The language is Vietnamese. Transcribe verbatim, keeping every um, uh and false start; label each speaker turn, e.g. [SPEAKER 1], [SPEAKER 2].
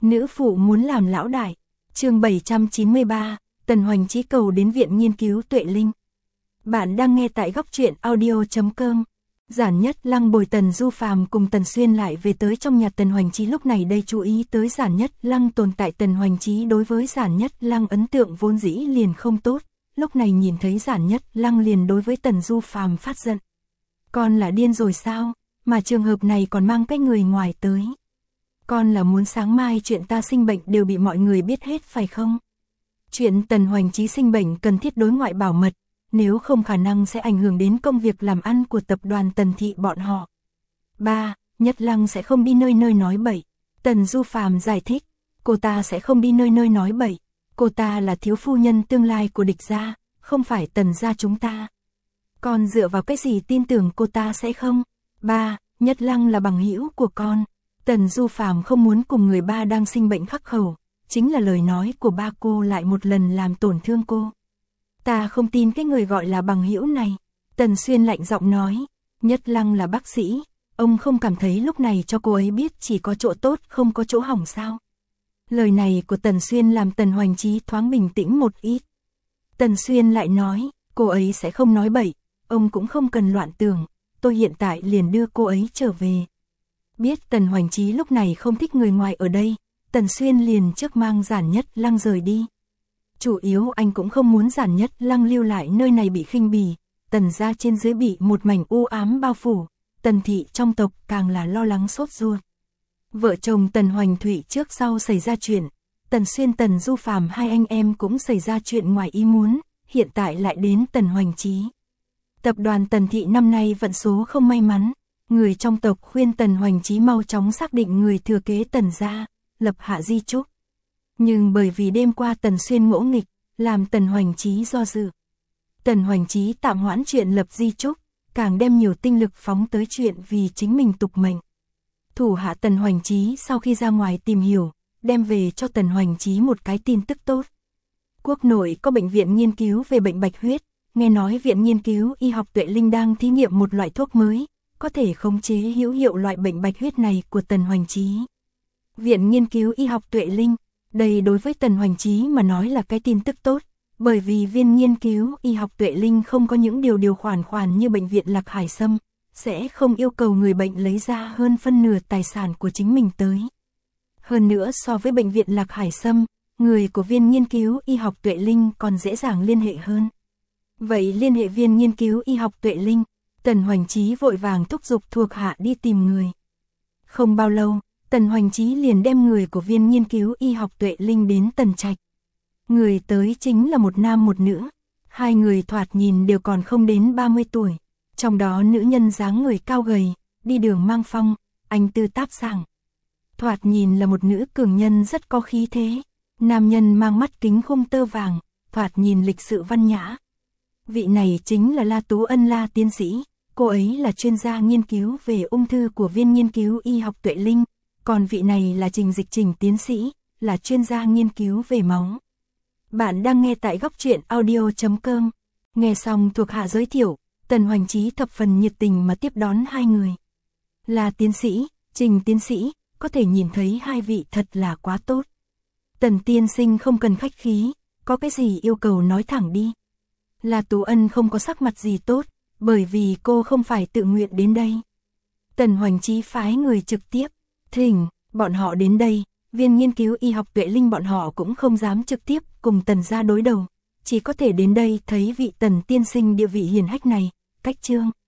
[SPEAKER 1] Nữ phụ muốn làm lão đại. Chương bảy trăm chín mươi ba, Tần Hoành Chí cầu đến Viện Nghiên cứu Tuệ Linh. Bạn đang nghe tại góc truyện audio chấm com. Giản Nhất Lăng bồi Tần Du Phàm cùng Tần Xuyên lại về tới trong nhà Tần Hoành Chí, lúc này đây chú ý tới Giản Nhất Lăng tồn tại. Tần Hoành Chí đối với Giản Nhất Lăng ấn tượng vốn dĩ liền không tốt, lúc này nhìn thấy Giản Nhất Lăng liền đối với Tần Du Phàm phát giận. Con là điên rồi sao, mà trường hợp này còn mang cái người ngoài tới. Con là muốn sáng mai chuyện ta sinh bệnh đều bị mọi người biết hết phải không? Chuyện Tần Hoành Chí sinh bệnh cần thiết đối ngoại bảo mật, nếu không khả năng sẽ ảnh hưởng đến công việc làm ăn của tập đoàn Tần Thị bọn họ. Ba, Nhất Lăng sẽ không đi nơi nơi nói bậy. Tần Du Phàm giải thích, cô ta sẽ không đi nơi nơi nói bậy. Cô ta là thiếu phu nhân tương lai của địch gia, không phải Tần gia chúng ta. Con dựa vào cái gì tin tưởng cô ta sẽ không? Ba, Nhất Lăng là bằng hữu của con. Tần Du Phàm không muốn cùng người ba đang sinh bệnh khắc khẩu, chính là lời nói của ba cô lại một lần làm tổn thương cô. Ta không tin cái người gọi là bằng hữu này. Tần Xuyên lạnh giọng nói, Nhất Lăng là bác sĩ, ông không cảm thấy lúc này cho cô ấy biết chỉ có chỗ tốt không có chỗ hỏng sao? Lời này của Tần Xuyên làm Tần Hoành Chí thoáng bình tĩnh một ít. Tần Xuyên lại nói, cô ấy sẽ không nói bậy, ông cũng không cần loạn tưởng, tôi hiện tại liền đưa cô ấy trở về. Biết Tần Hoành Chí lúc này không thích người ngoài ở đây, Tần Xuyên liền trước mang Giản Nhất Lăng rời đi. Chủ yếu anh cũng không muốn Giản Nhất Lăng lưu lại nơi này bị khinh bỉ, Tần gia trên dưới bị một mảnh u ám bao phủ, Tần thị trong tộc càng là lo lắng sốt ruột. Vợ chồng Tần Hoành Thụy trước sau xảy ra chuyện, Tần Xuyên Tần Du Phàm hai anh em cũng xảy ra chuyện ngoài ý muốn, hiện tại lại đến Tần Hoành Chí. Tập đoàn Tần thị năm nay vận số không may mắn, người trong tộc khuyên Tần Hoành Chí mau chóng xác định người thừa kế Tần gia, lập hạ di chúc. Nhưng bởi vì đêm qua Tần Xuyên ngỗ nghịch, làm Tần Hoành Chí do dự. Tần Hoành Chí tạm hoãn chuyện lập di chúc, càng đem nhiều tinh lực phóng tới chuyện vì chính mình tục mệnh. Thủ hạ Tần Hoành Chí sau khi ra ngoài tìm hiểu, đem về cho Tần Hoành Chí một cái tin tức tốt. Quốc nội có bệnh viện nghiên cứu về bệnh bạch huyết, nghe nói viện nghiên cứu y học Tuệ Linh đang thí nghiệm một loại thuốc mới, có thể khống chế hữu hiệu loại bệnh bạch huyết này của Tần Hoành Chí. Viện nghiên cứu y học Tuệ Linh, đây đối với Tần Hoành Chí mà nói là cái tin tức tốt, bởi vì viên nghiên cứu y học Tuệ Linh không có những điều điều khoản khoản như bệnh viện Lạc Hải Sâm, sẽ không yêu cầu người bệnh lấy ra hơn phân nửa tài sản của chính mình tới. Hơn nữa so với bệnh viện Lạc Hải Sâm, người của viên nghiên cứu y học Tuệ Linh còn dễ dàng liên hệ hơn. Vậy liên hệ viên nghiên cứu y học Tuệ Linh, Tần Hoành Chí vội vàng thúc giục thuộc hạ đi tìm người. Không bao lâu, Tần Hoành Chí liền đem người của viên nghiên cứu y học Tuệ Linh đến Tần Trạch. Người tới chính là một nam một nữ, hai người thoạt nhìn đều còn không đến ba mươi tuổi, trong đó nữ nhân dáng người cao gầy, đi đường mang phong, anh tư táp sảng. Thoạt nhìn là một nữ cường nhân rất có khí thế, nam nhân mang mắt kính khung tơ vàng, thoạt nhìn lịch sự văn nhã. Vị này chính là La Tú Ân La tiến sĩ, cô ấy là chuyên gia nghiên cứu về ung thư của viên nghiên cứu y học Tuệ Linh, còn vị này là Trình Dịch Trình tiến sĩ, là chuyên gia nghiên cứu về máu. Bạn đang nghe tại góc truyện audio chấm com. Nghe xong thuộc hạ giới thiệu, Tần Hoành Chí thập phần nhiệt tình mà tiếp đón hai người. Là tiến sĩ, Trình tiến sĩ, có thể nhìn thấy hai vị thật là quá tốt. Tần tiên sinh không cần khách khí, có cái gì yêu cầu nói thẳng đi. Là Tú Ân không có sắc mặt gì tốt, bởi vì cô không phải tự nguyện đến đây. Tần Hoành Chí phái người trực tiếp, thỉnh, bọn họ đến đây, viên nghiên cứu y học Tuệ Linh bọn họ cũng không dám trực tiếp cùng Tần gia đối đầu, chỉ có thể đến đây thấy vị Tần tiên sinh địa vị hiền hách này, cách trương.